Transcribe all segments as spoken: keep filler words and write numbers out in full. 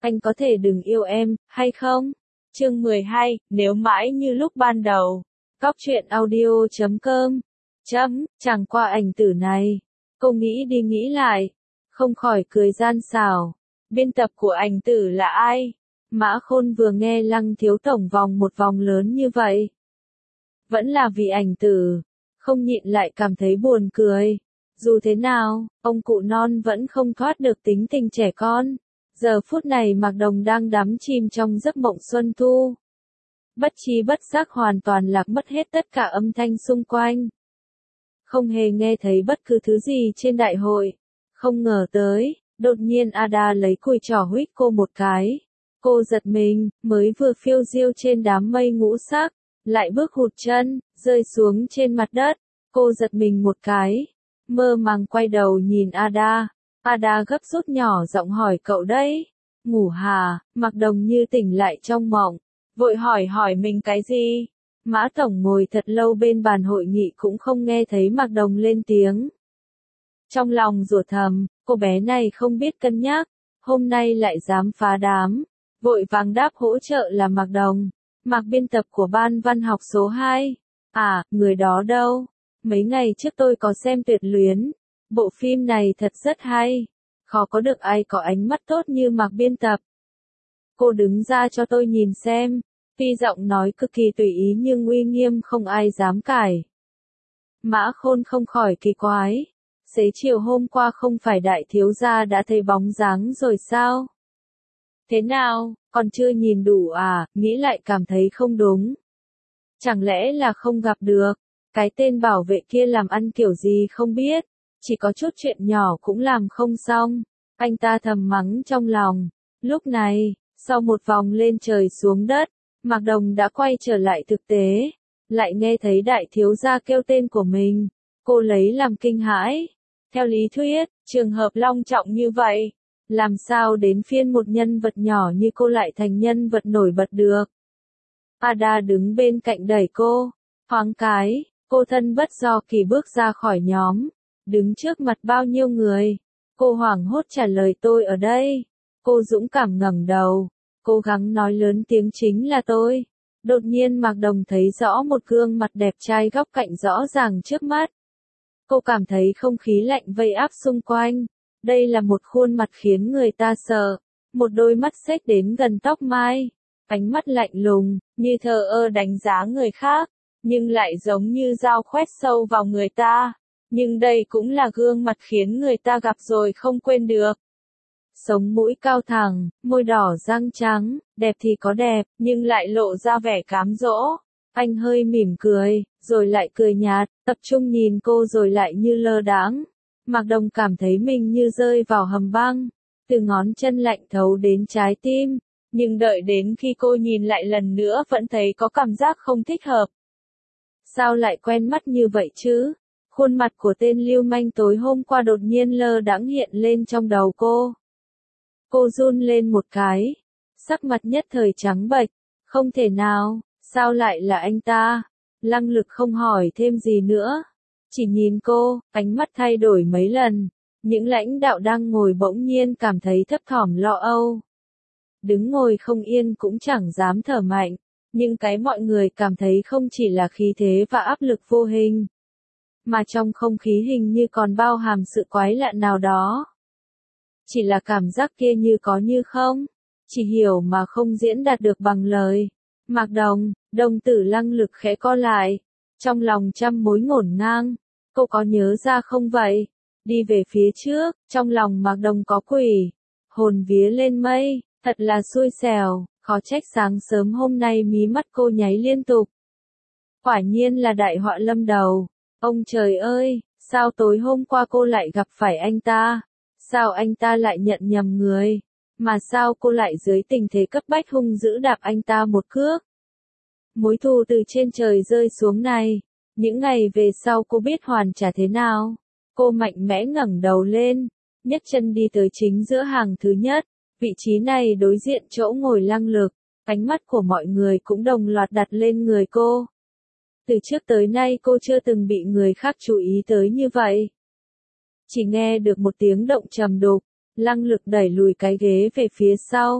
anh có thể đừng yêu em, hay không? Chương mười hai, nếu mãi như lúc ban đầu. Cóc truyện audio chấm com. Chấm, chẳng qua ảnh tử này. Cô nghĩ đi nghĩ lại. Không khỏi cười gian xảo. Biên tập của ảnh tử là ai? Mã Khôn vừa nghe Lăng Thiếu Tổng vòng một vòng lớn như vậy. Vẫn là vì ảnh tử. Không nhịn lại cảm thấy buồn cười. Dù thế nào, ông cụ non vẫn không thoát được tính tình trẻ con. Giờ phút này Mạc Đồng đang đắm chìm trong giấc mộng xuân thu. Bất trí bất giác hoàn toàn lạc mất hết tất cả âm thanh xung quanh. Không hề nghe thấy bất cứ thứ gì trên đại hội. Không ngờ tới, đột nhiên Ada lấy cùi trỏ huých cô một cái. Cô giật mình, mới vừa phiêu diêu trên đám mây ngũ sắc, lại bước hụt chân, rơi xuống trên mặt đất. Cô giật mình một cái, mơ màng quay đầu nhìn Ada. Ada gấp rút nhỏ giọng hỏi cậu đấy. Ngủ hà, Mạc Đồng như tỉnh lại trong mộng. Vội hỏi hỏi mình cái gì? Mã Tổng ngồi thật lâu bên bàn hội nghị cũng không nghe thấy Mạc Đồng lên tiếng. Trong lòng rủa thầm, cô bé này không biết cân nhắc, hôm nay lại dám phá đám. Vội vàng đáp hỗ trợ là Mạc Đồng, Mạc biên tập của ban văn học số hai. À, người đó đâu? Mấy ngày trước tôi có xem Tuyệt Luyến. Bộ phim này thật rất hay. Khó có được ai có ánh mắt tốt như Mạc biên tập. Cô đứng ra cho tôi nhìn xem. Tuy giọng nói cực kỳ tùy ý nhưng uy nghiêm không ai dám cãi. Mã Khôn không khỏi kỳ quái. Xế chiều hôm qua không phải đại thiếu gia đã thấy bóng dáng rồi sao? Thế nào, còn chưa nhìn đủ à, nghĩ lại cảm thấy không đúng. Chẳng lẽ là không gặp được, cái tên bảo vệ kia làm ăn kiểu gì không biết, chỉ có chút chuyện nhỏ cũng làm không xong, anh ta thầm mắng trong lòng. Lúc này, sau một vòng lên trời xuống đất, Mạc Đồng đã quay trở lại thực tế, lại nghe thấy đại thiếu gia kêu tên của mình, cô lấy làm kinh hãi. Theo lý thuyết, trường hợp long trọng như vậy, làm sao đến phiên một nhân vật nhỏ như cô lại thành nhân vật nổi bật được. Ada đứng bên cạnh đẩy cô, thoáng cái, cô thân bất do kỳ bước ra khỏi nhóm, đứng trước mặt bao nhiêu người. Cô hoảng hốt trả lời tôi ở đây. Cô dũng cảm ngẩng đầu, cố gắng nói lớn tiếng chính là tôi. Đột nhiên Mạc Đồng thấy rõ một gương mặt đẹp trai góc cạnh rõ ràng trước mắt. Cô cảm thấy không khí lạnh vây áp xung quanh. Đây là một khuôn mặt khiến người ta sợ, một đôi mắt xếch đến gần tóc mai, ánh mắt lạnh lùng, như thờ ơ đánh giá người khác, nhưng lại giống như dao khoét sâu vào người ta. Nhưng đây cũng là gương mặt khiến người ta gặp rồi không quên được. Sống mũi cao thẳng, môi đỏ răng trắng, đẹp thì có đẹp, nhưng lại lộ ra vẻ cám dỗ. Anh hơi mỉm cười, rồi lại cười nhạt, tập trung nhìn cô rồi lại như lơ đãng. Mạc Đồng cảm thấy mình như rơi vào hầm băng, từ ngón chân lạnh thấu đến trái tim, nhưng đợi đến khi cô nhìn lại lần nữa vẫn thấy có cảm giác không thích hợp. Sao lại quen mắt như vậy chứ? Khuôn mặt của tên lưu manh tối hôm qua đột nhiên lơ đãng hiện lên trong đầu cô. Cô run lên một cái, sắc mặt nhất thời trắng bệch, không thể nào, sao lại là anh ta? Lăng Lực không hỏi thêm gì nữa. Chỉ nhìn cô, ánh mắt thay đổi mấy lần, những lãnh đạo đang ngồi bỗng nhiên cảm thấy thấp thỏm lo âu. Đứng ngồi không yên cũng chẳng dám thở mạnh, nhưng cái mọi người cảm thấy không chỉ là khí thế và áp lực vô hình, mà trong không khí hình như còn bao hàm sự quái lạ nào đó. Chỉ là cảm giác kia như có như không, chỉ hiểu mà không diễn đạt được bằng lời. Mạc Đồng, đồng tử Lăng Lực khẽ co lại, trong lòng trăm mối ngổn ngang. Cô có nhớ ra không vậy? Đi về phía trước, trong lòng Mạc Đồng có quỷ. Hồn vía lên mây, thật là xui xẻo, khó trách sáng sớm hôm nay mí mắt cô nháy liên tục. Quả nhiên là đại họa lâm đầu. Ông trời ơi, sao tối hôm qua cô lại gặp phải anh ta? Sao anh ta lại nhận nhầm người? Mà sao cô lại dưới tình thế cấp bách hung dữ đạp anh ta một cước? Mối thù từ trên trời rơi xuống này. Những ngày về sau cô biết hoàn trả thế nào. Cô mạnh mẽ ngẩng đầu lên, nhấc chân đi tới chính giữa hàng thứ nhất. Vị trí này đối diện chỗ ngồi Lăng Lực. Ánh mắt của mọi người cũng đồng loạt đặt lên người cô. Từ trước tới nay cô chưa từng bị người khác chú ý tới như vậy. Chỉ nghe được một tiếng động trầm đục, Lăng Lực đẩy lùi cái ghế về phía sau,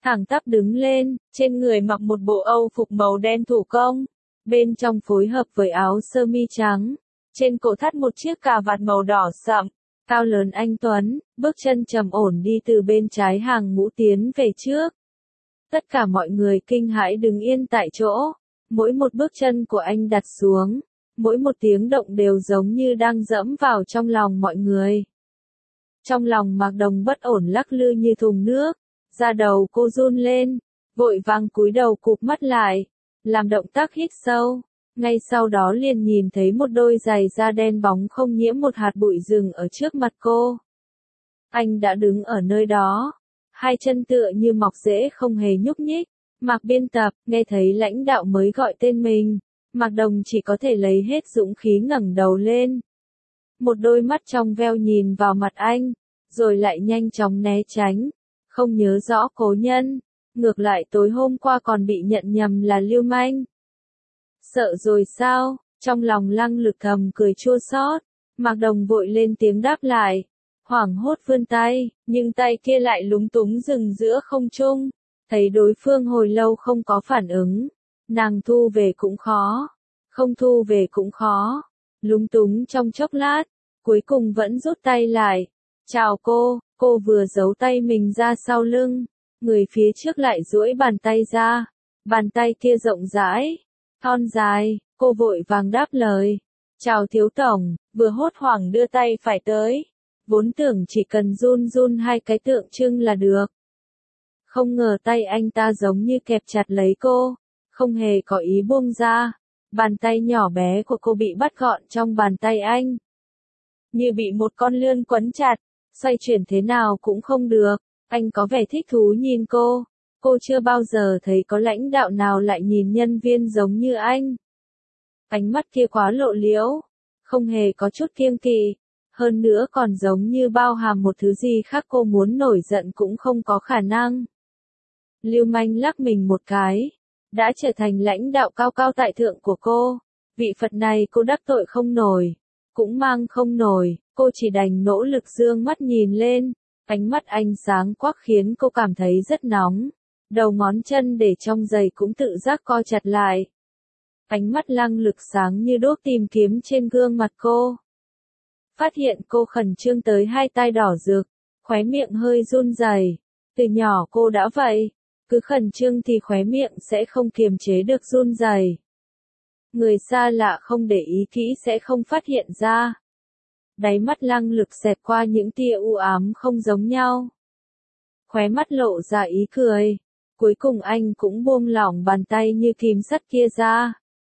thẳng tắp đứng lên, trên người mặc một bộ âu phục màu đen thủ công, bên trong phối hợp với áo sơ mi trắng, trên cổ thắt một chiếc cà vạt màu đỏ sậm, cao lớn anh tuấn, bước chân trầm ổn đi từ bên trái hàng ngũ tiến về trước. Tất cả mọi người kinh hãi đứng yên tại chỗ, mỗi một bước chân của anh đặt xuống, mỗi một tiếng động đều giống như đang dẫm vào trong lòng mọi người. Trong lòng Mạc Đồng bất ổn lắc lư như thùng nước, da đầu cô run lên, vội vàng cúi đầu cụp mắt lại, làm động tác hít sâu, ngay sau đó liền nhìn thấy một đôi giày da đen bóng không nhiễm một hạt bụi rừng ở trước mặt cô. Anh đã đứng ở nơi đó, hai chân tựa như mọc rễ không hề nhúc nhích. Mạc biên tập, nghe thấy lãnh đạo mới gọi tên mình, Mạc Đồng chỉ có thể lấy hết dũng khí ngẩng đầu lên. Một đôi mắt trong veo nhìn vào mặt anh, rồi lại nhanh chóng né tránh, không nhớ rõ cố nhân, ngược lại tối hôm qua còn bị nhận nhầm là lưu manh. Sợ rồi sao? Trong lòng Lăng Lực thầm cười chua xót, Mạc Đồng vội lên tiếng đáp lại, hoảng hốt vươn tay, nhưng tay kia lại lúng túng dừng giữa không trung. Thấy đối phương hồi lâu không có phản ứng, nàng thu về cũng khó, không thu về cũng khó, lúng túng trong chốc lát, cuối cùng vẫn rút tay lại. Chào cô, cô vừa giấu tay mình ra sau lưng, người phía trước lại duỗi bàn tay ra, bàn tay kia rộng rãi, thon dài, cô vội vàng đáp lời. Chào thiếu tổng, vừa hốt hoảng đưa tay phải tới, vốn tưởng chỉ cần run run hai cái tượng trưng là được. Không ngờ tay anh ta giống như kẹp chặt lấy cô, không hề có ý buông ra. Bàn tay nhỏ bé của cô bị bắt gọn trong bàn tay anh. Như bị một con lươn quấn chặt, xoay chuyển thế nào cũng không được. Anh có vẻ thích thú nhìn cô. Cô chưa bao giờ thấy có lãnh đạo nào lại nhìn nhân viên giống như anh. Ánh mắt kia quá lộ liễu, không hề có chút kiêng kỵ. Hơn nữa còn giống như bao hàm một thứ gì khác cô muốn nổi giận cũng không có khả năng. Lưu manh lắc mình một cái, đã trở thành lãnh đạo cao cao tại thượng của cô. Vị Phật này cô đắc tội không nổi, cũng mang không nổi, cô chỉ đành nỗ lực dương mắt nhìn lên. Ánh mắt anh sáng quắc khiến cô cảm thấy rất nóng. Đầu ngón chân để trong giày cũng tự giác co chặt lại. Ánh mắt Lăng Lực sáng như đuốc tìm kiếm trên gương mặt cô. Phát hiện cô khẩn trương tới hai tai đỏ rực, khóe miệng hơi run rẩy. Từ nhỏ cô đã vậy, cứ khẩn trương thì khóe miệng sẽ không kiềm chế được run rẩy. Người xa lạ không để ý kỹ sẽ không phát hiện ra. Đáy mắt Lăng Lực xẹt qua những tia u ám không giống nhau. Khóe mắt lộ ra ý cười. Cuối cùng anh cũng buông lỏng bàn tay như kìm sắt kia ra.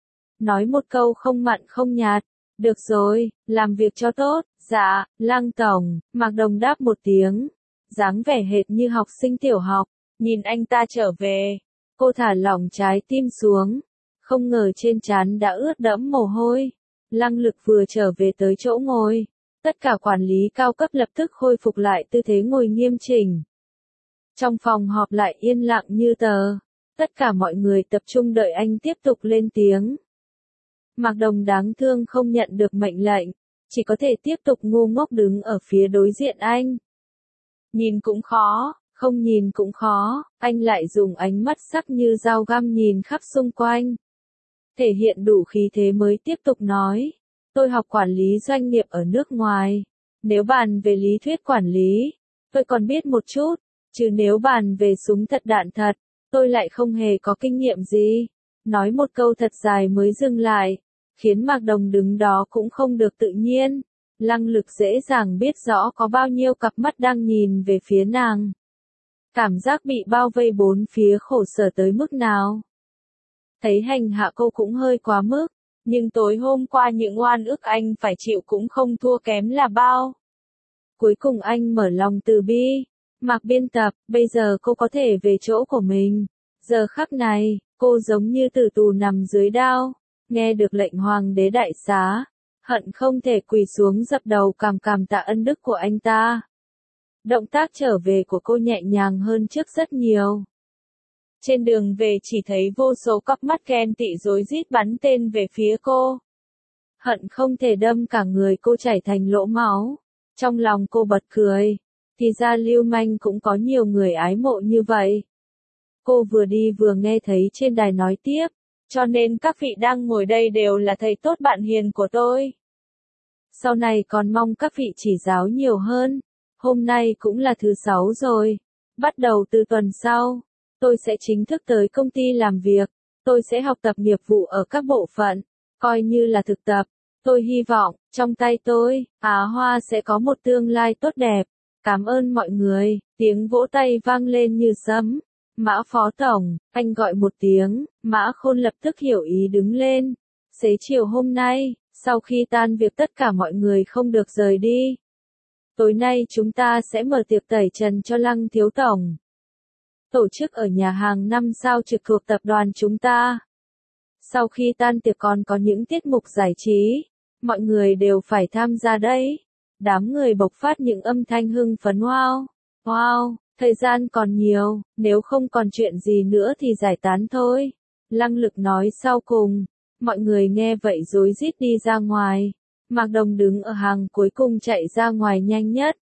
Nói một câu không mặn không nhạt. Được rồi, làm việc cho tốt. Dạ, Lăng tổng, Mạc Đồng đáp một tiếng. Dáng vẻ hệt như học sinh tiểu học. Nhìn anh ta trở về, cô thả lỏng trái tim xuống. Không ngờ trên trán đã ướt đẫm mồ hôi. Lăng Lực vừa trở về tới chỗ ngồi. Tất cả quản lý cao cấp lập tức khôi phục lại tư thế ngồi nghiêm chỉnh. Trong phòng họp lại yên lặng như tờ. Tất cả mọi người tập trung đợi anh tiếp tục lên tiếng. Mạc Đồng đáng thương không nhận được mệnh lệnh, chỉ có thể tiếp tục ngu ngốc đứng ở phía đối diện anh. Nhìn cũng khó, không nhìn cũng khó, anh lại dùng ánh mắt sắc như dao găm nhìn khắp xung quanh. Thể hiện đủ khí thế mới tiếp tục nói. Tôi học quản lý doanh nghiệp ở nước ngoài. Nếu bàn về lý thuyết quản lý, tôi còn biết một chút. Chứ nếu bàn về súng thật đạn thật, tôi lại không hề có kinh nghiệm gì. Nói một câu thật dài mới dừng lại, khiến Mạc Đồng đứng đó cũng không được tự nhiên. Lăng Lực dễ dàng biết rõ có bao nhiêu cặp mắt đang nhìn về phía nàng. Cảm giác bị bao vây bốn phía khổ sở tới mức nào. Thấy hành hạ cô cũng hơi quá mức, nhưng tối hôm qua những oan ức anh phải chịu cũng không thua kém là bao. Cuối cùng anh mở lòng từ bi. Mạc biên tập, bây giờ cô có thể về chỗ của mình. Giờ khắc này, cô giống như tử tù nằm dưới đao, nghe được lệnh hoàng đế đại xá, hận không thể quỳ xuống dập đầu cảm cảm tạ ân đức của anh ta. Động tác trở về của cô nhẹ nhàng hơn trước rất nhiều. Trên đường về chỉ thấy vô số cặp mắt ghen tị rối rít bắn tên về phía cô. Hận không thể đâm cả người cô chảy thành lỗ máu. Trong lòng cô bật cười. Thì ra Lưu Manh cũng có nhiều người ái mộ như vậy. Cô vừa đi vừa nghe thấy trên đài nói tiếp, cho nên các vị đang ngồi đây đều là thầy tốt bạn hiền của tôi. Sau này còn mong các vị chỉ giáo nhiều hơn. Hôm nay cũng là thứ sáu rồi. Bắt đầu từ tuần sau, tôi sẽ chính thức tới công ty làm việc. Tôi sẽ học tập nghiệp vụ ở các bộ phận, coi như là thực tập. Tôi hy vọng, trong tay tôi, Á Hoa sẽ có một tương lai tốt đẹp. Cảm ơn mọi người, tiếng vỗ tay vang lên như sấm. Mã phó tổng, anh gọi một tiếng, Mã Khôn lập tức hiểu ý đứng lên. Xế chiều hôm nay, sau khi tan việc tất cả mọi người không được rời đi. Tối nay chúng ta sẽ mở tiệc tẩy trần cho Lăng thiếu tổng. Tổ chức ở nhà hàng năm sao trực thuộc tập đoàn chúng ta. Sau khi tan tiệc còn có những tiết mục giải trí, mọi người đều phải tham gia đấy. Đám người bộc phát những âm thanh hưng phấn wow, wow, thời gian còn nhiều, nếu không còn chuyện gì nữa thì giải tán thôi. Lăng Lực nói sau cùng, mọi người nghe vậy rối rít đi ra ngoài. Mạc Đồng đứng ở hàng cuối cùng chạy ra ngoài nhanh nhất.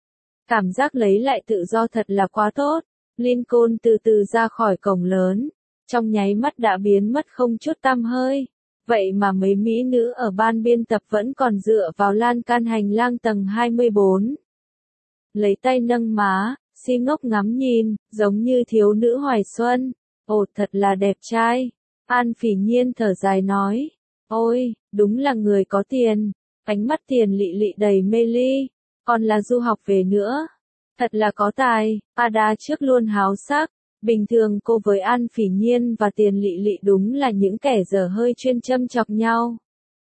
Cảm giác lấy lại tự do thật là quá tốt. Lincoln từ từ ra khỏi cổng lớn, trong nháy mắt đã biến mất không chút tăm hơi. Vậy mà mấy mỹ nữ ở ban biên tập vẫn còn dựa vào lan can hành lang tầng hai mươi bốn. Lấy tay nâng má, si ngốc ngắm nhìn, giống như thiếu nữ hoài xuân. Ồ thật là đẹp trai. An Phỉ Nhiên thở dài nói. Ôi, đúng là người có tiền. Ánh mắt Tiền Lị Lị đầy mê ly. Còn là du học về nữa. Thật là có tài. Ada trước luôn háo sắc. Bình thường cô với An Phỉ Nhiên và Tiền Lị Lị đúng là những kẻ dở hơi chuyên châm chọc nhau.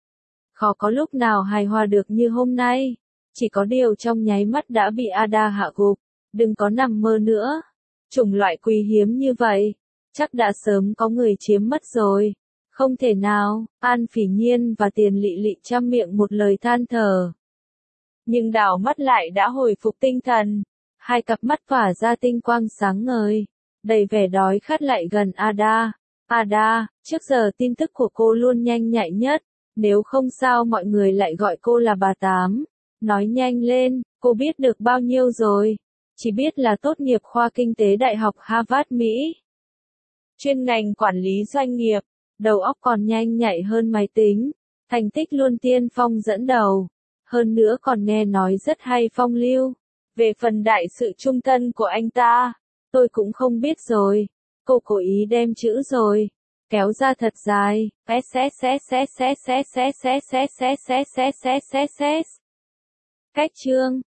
Khó có lúc nào hài hòa được như hôm nay. Chỉ có điều trong nháy mắt đã bị Ada hạ gục. Đừng có nằm mơ nữa. Chủng loại quý hiếm như vậy, chắc đã sớm có người chiếm mất rồi. Không thể nào, An Phỉ Nhiên và Tiền Lị Lị trăm miệng một lời than thở. Nhưng đảo mắt lại đã hồi phục tinh thần. Hai cặp mắt tỏa ra tinh quang sáng ngời, đầy vẻ đói khát lại gần Ada. Ada, trước giờ tin tức của cô luôn nhanh nhạy nhất, nếu không sao mọi người lại gọi cô là bà Tám. Nói nhanh lên, cô biết được bao nhiêu rồi? Chỉ biết là tốt nghiệp khoa kinh tế Đại học Harvard Mỹ. Chuyên ngành quản lý doanh nghiệp, đầu óc còn nhanh nhạy hơn máy tính, thành tích luôn tiên phong dẫn đầu. Hơn nữa còn nghe nói rất hay phong lưu. Về phần đại sự trung thân của anh ta, tôi cũng không biết rồi. Cô cố ý đem chữ rồi, kéo ra thật dài. Cách chương